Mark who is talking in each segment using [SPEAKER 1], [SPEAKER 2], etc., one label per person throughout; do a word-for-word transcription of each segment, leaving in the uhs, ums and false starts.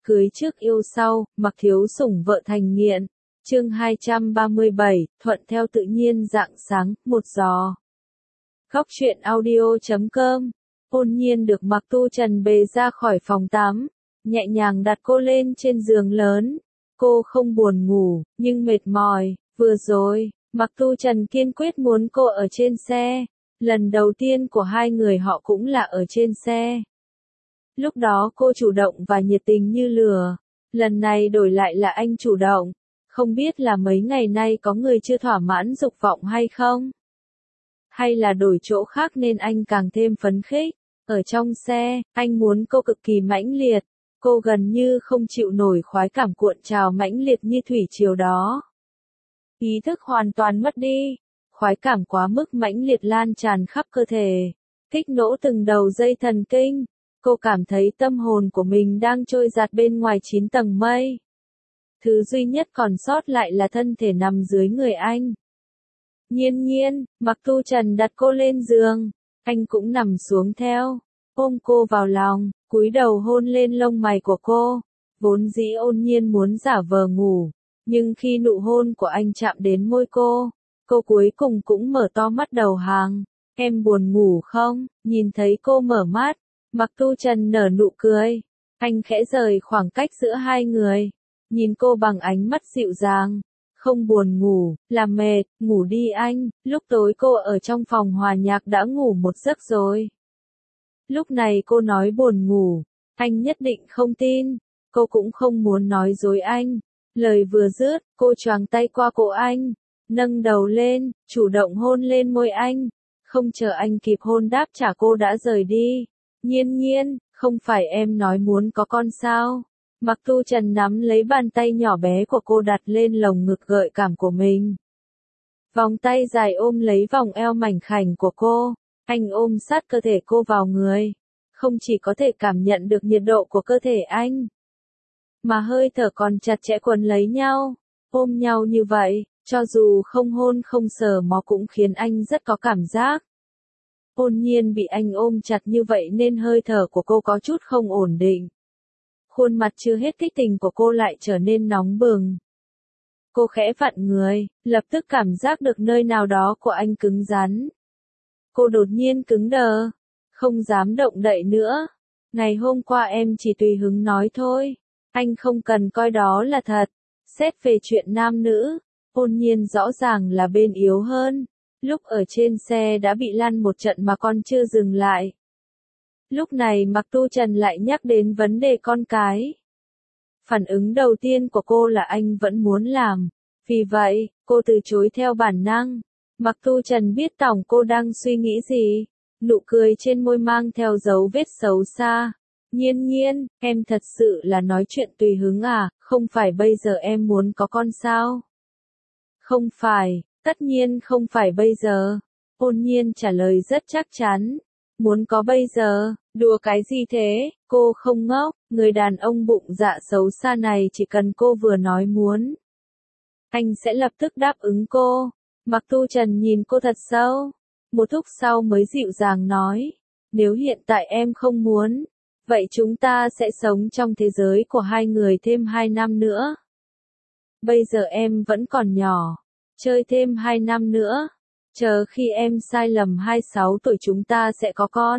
[SPEAKER 1] cưới trước yêu sau, mặc thiếu sủng vợ thành nghiện. Chương hai trăm ba mươi bảy, thuận theo tự nhiên rạng sáng, một giò. Góc truyện audio chấm com. Ôn Nhiên được Mạc Tu Trần bế ra khỏi phòng tắm, nhẹ nhàng đặt cô lên trên giường lớn. Cô không buồn ngủ, nhưng mệt mỏi. Vừa rồi, Mạc Tu Trần kiên quyết muốn cô ở trên xe. Lần đầu tiên của hai người họ cũng là ở trên xe. Lúc đó cô chủ động và nhiệt tình như lửa. Lần này đổi lại là anh chủ động. Không biết là mấy ngày nay có người chưa thỏa mãn dục vọng hay không? Hay là đổi chỗ khác nên anh càng thêm phấn khích? Ở trong xe, anh muốn cô cực kỳ mãnh liệt. Cô gần như không chịu nổi khoái cảm cuộn trào mãnh liệt như thủy triều đó. Ý thức hoàn toàn mất đi. Khoái cảm quá mức mãnh liệt lan tràn khắp cơ thể. Kích nổ từng đầu dây thần kinh. Cô cảm thấy tâm hồn của mình đang trôi dạt bên ngoài chín tầng mây. Thứ duy nhất còn sót lại là thân thể nằm dưới người anh. Nhiên Nhiên, Mạc Tu Trần đặt cô lên giường. Anh cũng nằm xuống theo. Ôm cô vào lòng, cúi đầu hôn lên lông mày của cô. Vốn dĩ Ôn Nhiên muốn giả vờ ngủ. Nhưng khi nụ hôn của anh chạm đến môi cô, cô cuối cùng cũng mở to mắt đầu hàng. Em buồn ngủ không? Nhìn thấy cô mở mắt, Mạc Tu Trần nở nụ cười. Anh khẽ rời khoảng cách giữa hai người. Nhìn cô bằng ánh mắt dịu dàng. Không buồn ngủ, là mệt, ngủ đi anh. Lúc tối cô ở trong phòng hòa nhạc đã ngủ một giấc rồi. Lúc này cô nói buồn ngủ, anh nhất định không tin. Cô cũng không muốn nói dối anh. Lời vừa dứt, cô choàng tay qua cổ anh, nâng đầu lên, chủ động hôn lên môi anh. Không chờ anh kịp hôn đáp trả cô đã rời đi. Nhiên Nhiên, không phải em nói muốn có con sao? Mạc Tu Trần nắm lấy bàn tay nhỏ bé của cô đặt lên lồng ngực gợi cảm của mình. Vòng tay dài ôm lấy vòng eo mảnh khảnh của cô. Anh ôm sát cơ thể cô vào người. Không chỉ có thể cảm nhận được nhiệt độ của cơ thể anh, mà hơi thở còn chặt chẽ quấn lấy nhau. Ôm nhau như vậy, cho dù không hôn không sờ mó cũng khiến anh rất có cảm giác. Ôn Nhiên bị anh ôm chặt như vậy nên hơi thở của cô có chút không ổn định. Khuôn mặt chưa hết kích tình của cô lại trở nên nóng bừng. Cô khẽ vặn người, lập tức cảm giác được nơi nào đó của anh cứng rắn. Cô đột nhiên cứng đờ, không dám động đậy nữa. Ngày hôm qua em chỉ tùy hứng nói thôi, anh không cần coi đó là thật. Xét về chuyện nam nữ, Ôn Nhiên rõ ràng là bên yếu hơn. Lúc ở trên xe đã bị lăn một trận mà con chưa dừng lại. Lúc này Mạc Tu Trần lại nhắc đến vấn đề con cái. Phản ứng đầu tiên của cô là anh vẫn muốn làm. Vì vậy, cô từ chối theo bản năng. Mạc Tu Trần biết tỏng cô đang suy nghĩ gì. Nụ cười trên môi mang theo dấu vết xấu xa. Nhiên Nhiên, em thật sự là nói chuyện tùy hứng à, không phải bây giờ em muốn có con sao? Không phải, tất nhiên không phải bây giờ. Ôn Nhiên trả lời rất chắc chắn. Muốn có bây giờ, đùa cái gì thế, cô không ngốc, người đàn ông bụng dạ xấu xa này chỉ cần cô vừa nói muốn, anh sẽ lập tức đáp ứng cô. Mạc Tu Trần nhìn cô thật sâu, một lúc sau mới dịu dàng nói, nếu hiện tại em không muốn, vậy chúng ta sẽ sống trong thế giới của hai người thêm hai năm nữa. Bây giờ em vẫn còn nhỏ, chơi thêm hai năm nữa. Chờ khi em sai lầm hai mươi sáu tuổi chúng ta sẽ có con.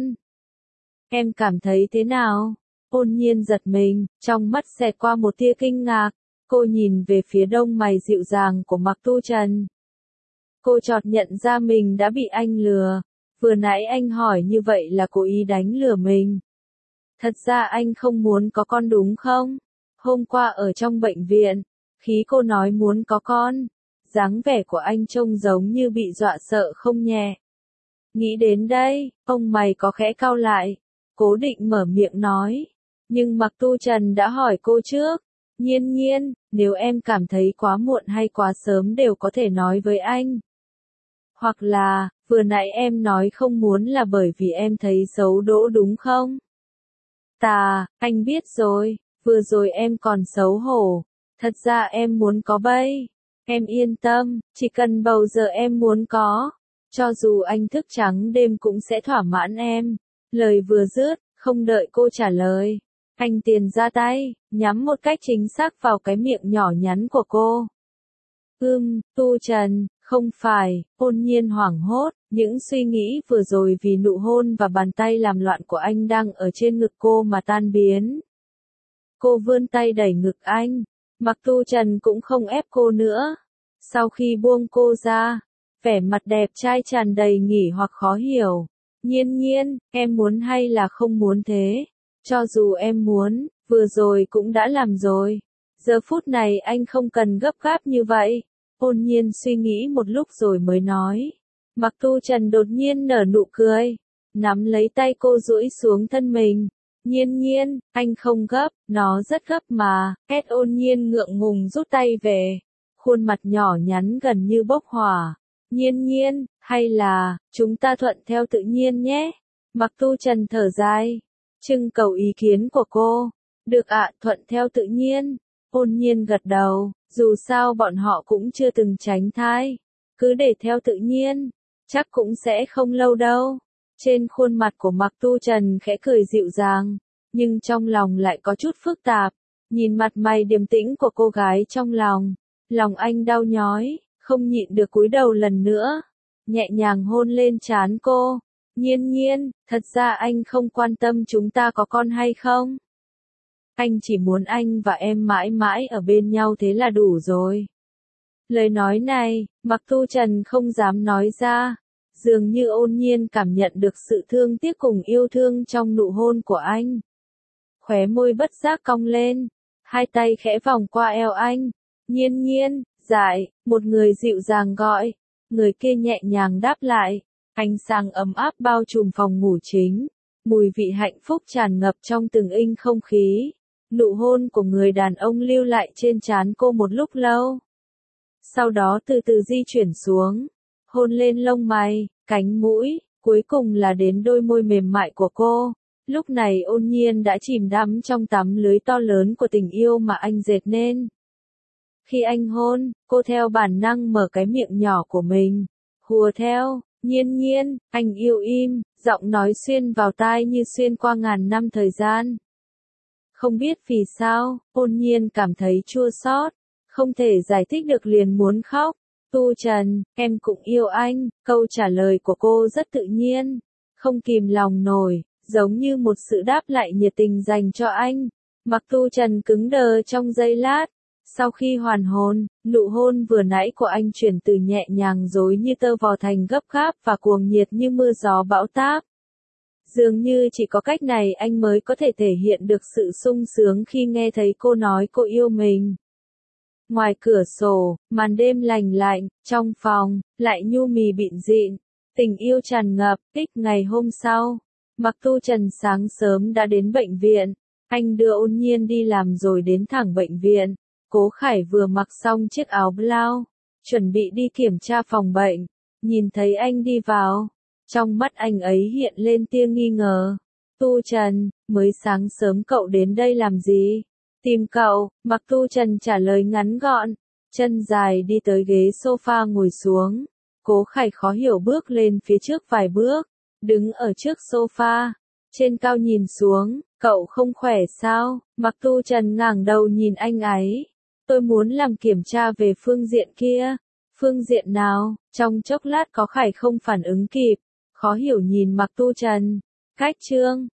[SPEAKER 1] Em cảm thấy thế nào? Ôn Nhiên giật mình, trong mắt xẹt qua một tia kinh ngạc. Cô nhìn về phía đông mày dịu dàng của Mạc Tu Trần. Cô chợt nhận ra mình đã bị anh lừa. Vừa nãy anh hỏi như vậy là cố ý đánh lừa mình. Thật ra anh không muốn có con đúng không? Hôm qua ở trong bệnh viện, khi cô nói muốn có con, dáng vẻ của anh trông giống như bị dọa sợ không nhẹ. Nghĩ đến đây, ông mày có khẽ cau lại, cố định mở miệng nói. Nhưng Mạc Tu Trần đã hỏi cô trước. Nhiên Nhiên, nếu em cảm thấy quá muộn hay quá sớm đều có thể nói với anh. Hoặc là, vừa nãy em nói không muốn là bởi vì em thấy xấu đỗ đúng không? Tà, anh biết rồi, vừa rồi em còn xấu hổ. Thật ra em muốn có bây. Em yên tâm, chỉ cần bầu giờ em muốn có. Cho dù anh thức trắng đêm cũng sẽ thỏa mãn em. Lời vừa dứt, không đợi cô trả lời. Anh tiền ra tay, nhắm một cách chính xác vào cái miệng nhỏ nhắn của cô. Ưm, Tu Trần, không phải, Ôn Nhiên hoảng hốt, những suy nghĩ vừa rồi vì nụ hôn và bàn tay làm loạn của anh đang ở trên ngực cô mà tan biến. Cô vươn tay đẩy ngực anh, Mặc Tu Trần cũng không ép cô nữa. Sau khi buông cô ra, vẻ mặt đẹp trai tràn đầy nghỉ hoặc khó hiểu. Nhiên Nhiên, em muốn hay là không muốn thế? Cho dù em muốn, vừa rồi cũng đã làm rồi. Giờ phút này anh không cần gấp gáp như vậy. Ôn Nhiên suy nghĩ một lúc rồi mới nói. Mặc Tu Trần đột nhiên nở nụ cười, nắm lấy tay cô duỗi xuống thân mình. Nhiên Nhiên, anh không gấp, nó rất gấp mà. Ed Ôn Nhiên ngượng ngùng rút tay về. Khuôn mặt nhỏ nhắn gần như bốc hỏa. Nhiên Nhiên, hay là, chúng ta thuận theo tự nhiên nhé. Mặc Tu Trần thở dài, trưng cầu ý kiến của cô. Được ạ, thuận theo tự nhiên. Ôn Nhiên gật đầu, dù sao bọn họ cũng chưa từng tránh thai. Cứ để theo tự nhiên, chắc cũng sẽ không lâu đâu. Trên khuôn mặt của Mặc Tu Trần khẽ cười dịu dàng, nhưng trong lòng lại có chút phức tạp. Nhìn mặt mày điềm tĩnh của cô gái trong lòng, lòng anh đau nhói, không nhịn được cúi đầu lần nữa, nhẹ nhàng hôn lên trán cô. Nhiên Nhiên, thật ra anh không quan tâm chúng ta có con hay không. Anh chỉ muốn anh và em mãi mãi ở bên nhau thế là đủ rồi. Lời nói này, Mặc Tu Trần không dám nói ra. Dường như Ôn Nhiên cảm nhận được sự thương tiếc cùng yêu thương trong nụ hôn của anh. Khóe môi bất giác cong lên, hai tay khẽ vòng qua eo anh. Nhiên Nhiên, dại, một người dịu dàng gọi. Người kia nhẹ nhàng đáp lại. Ánh sáng ấm áp bao trùm phòng ngủ chính. Mùi vị hạnh phúc tràn ngập trong từng inch không khí. Nụ hôn của người đàn ông lưu lại trên trán cô một lúc lâu. Sau đó từ từ di chuyển xuống, hôn lên lông mày, cánh mũi, cuối cùng là đến đôi môi mềm mại của cô. Lúc này Ôn Nhiên đã chìm đắm trong tấm lưới to lớn của tình yêu mà anh dệt nên. Khi anh hôn, cô theo bản năng mở cái miệng nhỏ của mình, hùa theo. Nhiên Nhiên, anh yêu im, giọng nói xuyên vào tai như xuyên qua ngàn năm thời gian. Không biết vì sao, Ôn Nhiên cảm thấy chua xót, không thể giải thích được liền muốn khóc. Tu Trần, em cũng yêu anh. Câu trả lời của cô rất tự nhiên, không kìm lòng nổi, giống như một sự đáp lại nhiệt tình dành cho anh. Mặc Tu Trần cứng đờ trong giây lát. Sau khi hoàn hôn, nụ hôn vừa nãy của anh chuyển từ nhẹ nhàng rối như tơ vò thành gấp gáp và cuồng nhiệt như mưa gió bão táp. Dường như chỉ có cách này anh mới có thể thể hiện được sự sung sướng khi nghe thấy cô nói cô yêu mình. Ngoài cửa sổ, màn đêm lành lạnh, trong phòng, lại nhu mì bịn dịn, tình yêu tràn ngập. Tích ngày hôm sau, Mặc Tu Trần sáng sớm đã đến bệnh viện. Anh đưa Ôn Nhiên đi làm rồi đến thẳng bệnh viện. Cố Khải vừa mặc xong chiếc áo blau, chuẩn bị đi kiểm tra phòng bệnh. Nhìn thấy anh đi vào, trong mắt anh ấy hiện lên tia nghi ngờ. Tu Trần, mới sáng sớm cậu đến đây làm gì? Tìm cậu. Mặc Tu Trần trả lời ngắn gọn, chân dài đi tới ghế sofa ngồi xuống. Cố Khải khó hiểu bước lên phía trước vài bước, đứng ở trước sofa, trên cao nhìn xuống. Cậu không khỏe sao? Mặc Tu Trần ngẩng đầu nhìn anh ấy. Tôi muốn làm kiểm tra về phương diện kia. Phương diện nào? Trong chốc lát Có Khải không phản ứng kịp, khó hiểu nhìn Mặc Tu Trần. Cách trương,